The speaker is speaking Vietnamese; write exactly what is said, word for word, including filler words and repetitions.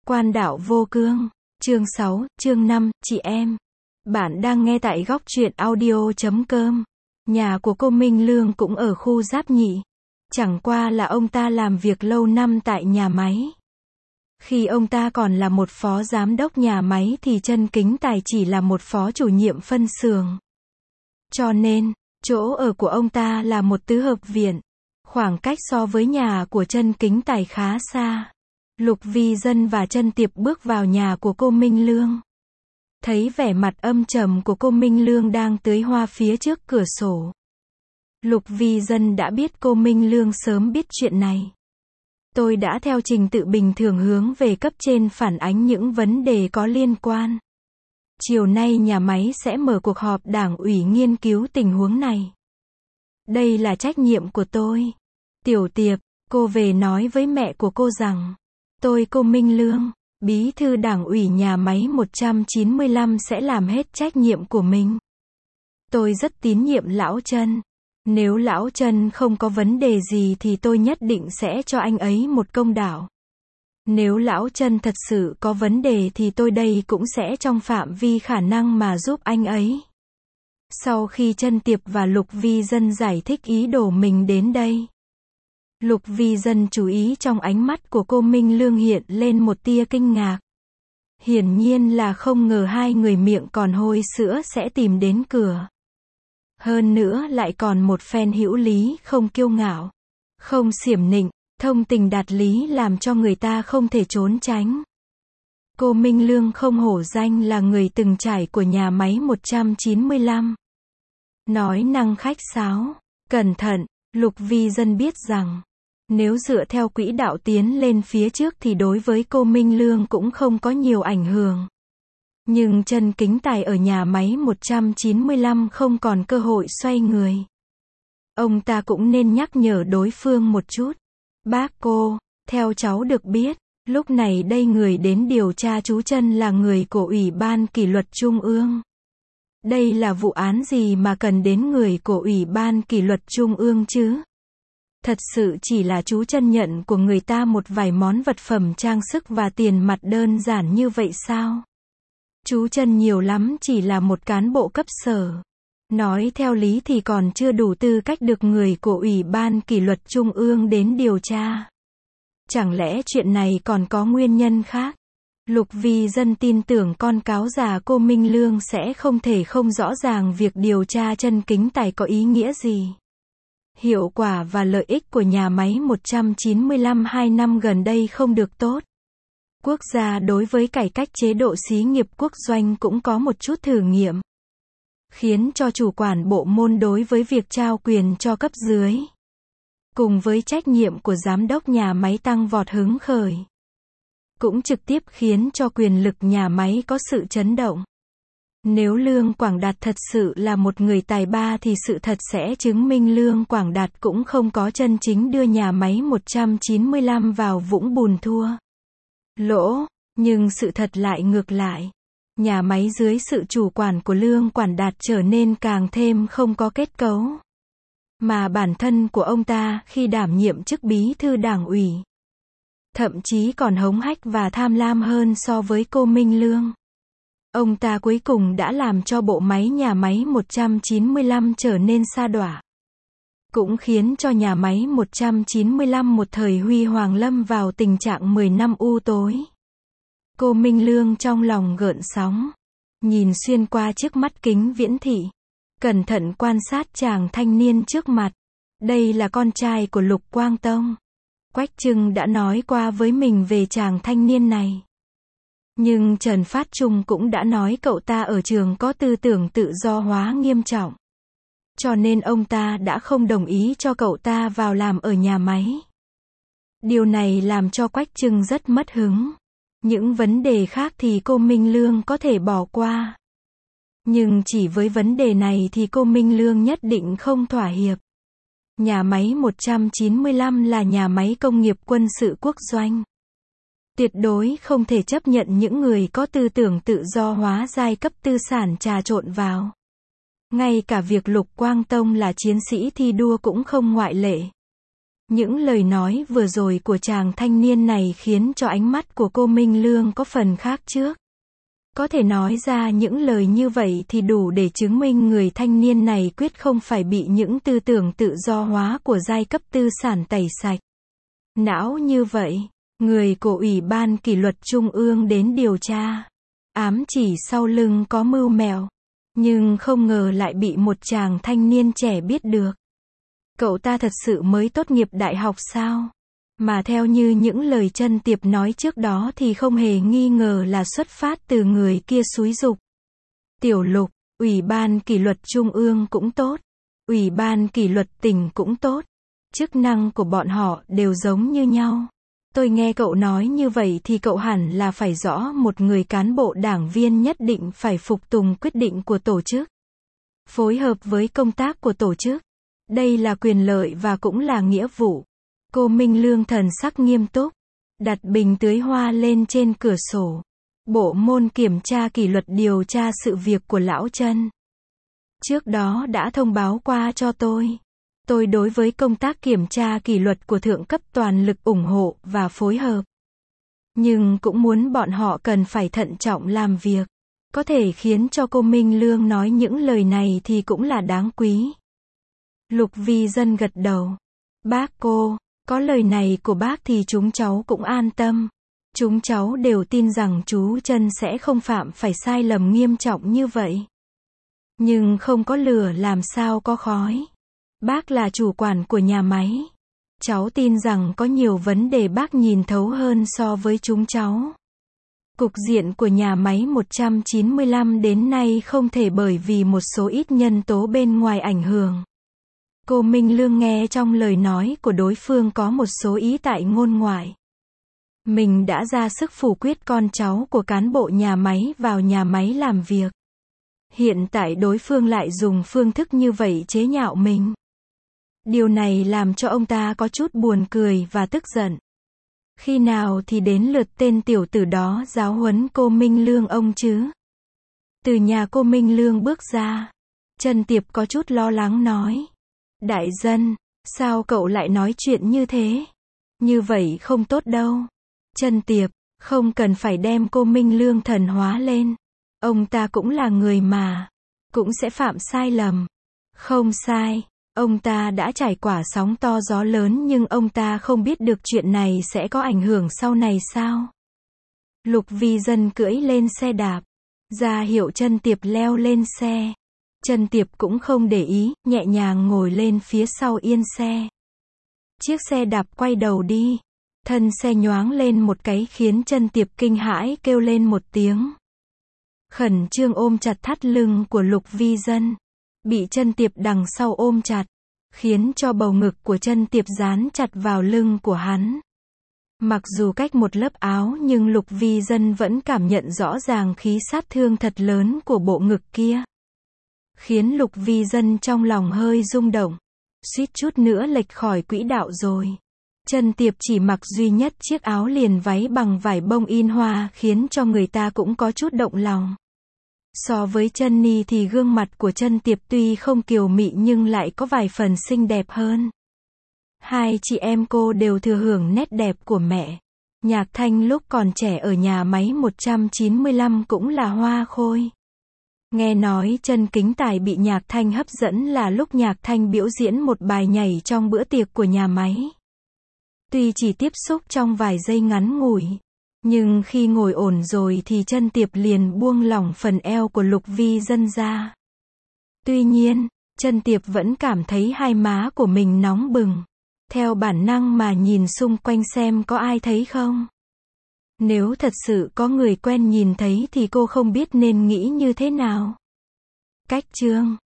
Quan đạo vô cương. Chương sáu, chương năm, chị em. Bạn đang nghe tại góc truyện audio chấm com. Nhà của cô Minh Lương cũng ở khu Giáp Nhị. Chẳng qua là ông ta làm việc lâu năm tại nhà máy. Khi ông ta còn là một phó giám đốc nhà máy thì Trân Kính Tài chỉ là một phó chủ nhiệm phân xưởng. Cho nên, chỗ ở của ông ta là một tứ hợp viện. Khoảng cách so với nhà của Trân Kính Tài khá xa. Lục Vi Dân và Trân Tiệp bước vào nhà của cô Minh Lương. Thấy vẻ mặt âm trầm của cô Minh Lương đang tưới hoa phía trước cửa sổ. Lục Vi Dân đã biết cô Minh Lương sớm biết chuyện này. Tôi đã theo trình tự bình thường hướng về cấp trên phản ánh những vấn đề có liên quan. Chiều nay nhà máy sẽ mở cuộc họp đảng ủy nghiên cứu tình huống này. Đây là trách nhiệm của tôi. Tiểu Tiệp, cô về nói với mẹ của cô rằng, tôi cô Minh Lương, bí thư đảng ủy nhà máy một trăm chín mươi lăm sẽ làm hết trách nhiệm của mình. Tôi rất tín nhiệm lão Trân. Nếu lão Trân không có vấn đề gì thì tôi nhất định sẽ cho anh ấy một công đạo. Nếu lão Trân thật sự có vấn đề thì tôi đây cũng sẽ trong phạm vi khả năng mà giúp anh ấy. Sau khi Trân Tiệp và Lục Vi Dân giải thích ý đồ mình đến đây, Lục Vi Dân chú ý trong ánh mắt của cô Minh Lương hiện lên một tia kinh ngạc. Hiển nhiên là không ngờ hai người miệng còn hôi sữa sẽ tìm đến cửa. Hơn nữa lại còn một phen hữu lý không kiêu ngạo, không xiểm nịnh, thông tình đạt lý làm cho người ta không thể trốn tránh. Cô Minh Lương không hổ danh là người từng trải của nhà máy một trăm chín mươi lăm. Nói năng khách sáo, cẩn thận, Lục Vi Dân biết rằng, nếu dựa theo quỹ đạo tiến lên phía trước thì đối với cô Minh Lương cũng không có nhiều ảnh hưởng. Nhưng Trân Kính Tài ở nhà máy một trăm chín mươi lăm không còn cơ hội xoay người. Ông ta cũng nên nhắc nhở đối phương một chút. Bác cô, theo cháu được biết, lúc này đây người đến điều tra chú Trân là người của Ủy ban Kỷ luật Trung ương. Đây là vụ án gì mà cần đến người của Ủy ban Kỷ luật Trung ương chứ? Thật sự chỉ là chú Trân nhận của người ta một vài món vật phẩm trang sức và tiền mặt đơn giản như vậy sao? Chú Trân nhiều lắm chỉ là một cán bộ cấp sở. Nói theo lý thì còn chưa đủ tư cách được người của Ủy ban Kỷ luật Trung ương đến điều tra. Chẳng lẽ chuyện này còn có nguyên nhân khác? Lục Vi Dân tin tưởng con cáo già cô Minh Lương sẽ không thể không rõ ràng việc điều tra Trân Kính Tài có ý nghĩa gì. Hiệu quả và lợi ích của nhà máy một trăm chín mươi lăm hai năm gần đây không được tốt. Quốc gia đối với cải cách chế độ xí nghiệp quốc doanh cũng có một chút thử nghiệm, khiến cho chủ quản bộ môn đối với việc trao quyền cho cấp dưới, cùng với trách nhiệm của giám đốc nhà máy tăng vọt hứng khởi, cũng trực tiếp khiến cho quyền lực nhà máy có sự chấn động. Nếu Lương Quảng Đạt thật sự là một người tài ba thì sự thật sẽ chứng minh Lương Quảng Đạt cũng không có chân chính đưa nhà máy một trăm chín mươi lăm vào vũng bùn thua lỗ, nhưng sự thật lại ngược lại. Nhà máy dưới sự chủ quản của Lương Quảng Đạt trở nên càng thêm không có kết cấu. Mà bản thân của ông ta khi đảm nhiệm chức bí thư đảng ủy, thậm chí còn hống hách và tham lam hơn so với cô Minh Lương. Ông ta cuối cùng đã làm cho bộ máy nhà máy một trăm chín mươi lăm trở nên sa đọa. Cũng khiến cho nhà máy một trăm chín mươi lăm một thời huy hoàng lâm vào tình trạng mười năm u tối. Cô Minh Lương trong lòng gợn sóng, nhìn xuyên qua chiếc mắt kính viễn thị, cẩn thận quan sát chàng thanh niên trước mặt. Đây là con trai của Lục Quang Tông. Quách Trưng đã nói qua với mình về chàng thanh niên này. Nhưng Trần Phát Trung cũng đã nói cậu ta ở trường có tư tưởng tự do hóa nghiêm trọng. Cho nên ông ta đã không đồng ý cho cậu ta vào làm ở nhà máy. Điều này làm cho Quách Trưng rất mất hứng. Những vấn đề khác thì cô Minh Lương có thể bỏ qua. Nhưng chỉ với vấn đề này thì cô Minh Lương nhất định không thỏa hiệp. Nhà máy một trăm chín mươi lăm là nhà máy công nghiệp quân sự quốc doanh. Tuyệt đối không thể chấp nhận những người có tư tưởng tự do hóa giai cấp tư sản trà trộn vào. Ngay cả việc Lục Quang Tông là chiến sĩ thi đua cũng không ngoại lệ. Những lời nói vừa rồi của chàng thanh niên này khiến cho ánh mắt của cô Minh Lương có phần khác trước. Có thể nói ra những lời như vậy thì đủ để chứng minh người thanh niên này quyết không phải bị những tư tưởng tự do hóa của giai cấp tư sản tẩy sạch não như vậy. Người của Ủy ban Kỷ luật Trung ương đến điều tra, ám chỉ sau lưng có mưu mẹo, nhưng không ngờ lại bị một chàng thanh niên trẻ biết được. Cậu ta thật sự mới tốt nghiệp đại học sao? Mà theo như những lời Trân Tiệp nói trước đó thì không hề nghi ngờ là xuất phát từ người kia xúi giục. Tiểu Lục, Ủy ban Kỷ luật Trung ương cũng tốt, Ủy ban Kỷ luật tỉnh cũng tốt, chức năng của bọn họ đều giống như nhau. Tôi nghe cậu nói như vậy thì cậu hẳn là phải rõ một người cán bộ đảng viên nhất định phải phục tùng quyết định của tổ chức, phối hợp với công tác của tổ chức. Đây là quyền lợi và cũng là nghĩa vụ. Cô Minh Lương thần sắc nghiêm túc, đặt bình tưới hoa lên trên cửa sổ. Bộ môn kiểm tra kỷ luật điều tra sự việc của lão Trân. Trước đó đã thông báo qua cho tôi. Tôi đối với công tác kiểm tra kỷ luật của thượng cấp toàn lực ủng hộ và phối hợp. Nhưng cũng muốn bọn họ cần phải thận trọng làm việc. Có thể khiến cho cô Minh Lương nói những lời này thì cũng là đáng quý. Lục Vi Dân gật đầu. Bác cô, có lời này của bác thì chúng cháu cũng an tâm. Chúng cháu đều tin rằng chú Trân sẽ không phạm phải sai lầm nghiêm trọng như vậy. Nhưng không có lửa làm sao có khói. Bác là chủ quản của nhà máy. Cháu tin rằng có nhiều vấn đề bác nhìn thấu hơn so với chúng cháu. Cục diện của nhà máy một trăm chín mươi lăm đến nay không thể bởi vì một số ít nhân tố bên ngoài ảnh hưởng. Cô Minh Lương nghe trong lời nói của đối phương có một số ý tại ngôn ngoại. Mình đã ra sức phủ quyết con cháu của cán bộ nhà máy vào nhà máy làm việc. Hiện tại đối phương lại dùng phương thức như vậy chế nhạo mình. Điều này làm cho ông ta có chút buồn cười và tức giận. Khi nào thì đến lượt tên tiểu tử đó giáo huấn cô Minh Lương ông chứ? Từ nhà cô Minh Lương bước ra, Trân Tiệp có chút lo lắng nói. Đại dân, sao cậu lại nói chuyện như thế? Như vậy không tốt đâu. Trân Tiệp, không cần phải đem cô Minh Lương thần hóa lên. Ông ta cũng là người mà, cũng sẽ phạm sai lầm. Không sai, ông ta đã trải qua sóng to gió lớn nhưng ông ta không biết được chuyện này sẽ có ảnh hưởng sau này sao? Lục Vi Dân cưỡi lên xe đạp, ra hiệu Trân Tiệp leo lên xe. Trân Tiệp cũng không để ý, nhẹ nhàng ngồi lên phía sau yên xe. Chiếc xe đạp quay đầu đi. Thân xe nhoáng lên một cái khiến Trân Tiệp kinh hãi kêu lên một tiếng. Khẩn trương ôm chặt thắt lưng của Lục Vi Dân. Bị Trân Tiệp đằng sau ôm chặt, khiến cho bầu ngực của Trân Tiệp dán chặt vào lưng của hắn. Mặc dù cách một lớp áo nhưng Lục Vi Dân vẫn cảm nhận rõ ràng khí sát thương thật lớn của bộ ngực kia. Khiến Lục Vi Dân trong lòng hơi rung động. Suýt chút nữa lệch khỏi quỹ đạo rồi. Trân Tiệp chỉ mặc duy nhất chiếc áo liền váy bằng vải bông in hoa khiến cho người ta cũng có chút động lòng. So với Trân Ni thì gương mặt của Trân Tiệp tuy không kiều mị nhưng lại có vài phần xinh đẹp hơn. Hai chị em cô đều thừa hưởng nét đẹp của mẹ. Nhạc Thanh lúc còn trẻ ở nhà máy một trăm chín mươi lăm cũng là hoa khôi. Nghe nói Trân Kính Tài bị Nhạc Thanh hấp dẫn là lúc Nhạc Thanh biểu diễn một bài nhảy trong bữa tiệc của nhà máy. Tuy chỉ tiếp xúc trong vài giây ngắn ngủi, nhưng khi ngồi ổn rồi thì Trân Tiệp liền buông lỏng phần eo của Lục Vi Dân ra. Tuy nhiên, Trân Tiệp vẫn cảm thấy hai má của mình nóng bừng. Theo bản năng mà nhìn xung quanh xem có ai thấy không. Nếu thật sự có người quen nhìn thấy thì cô không biết nên nghĩ như thế nào. Cách chương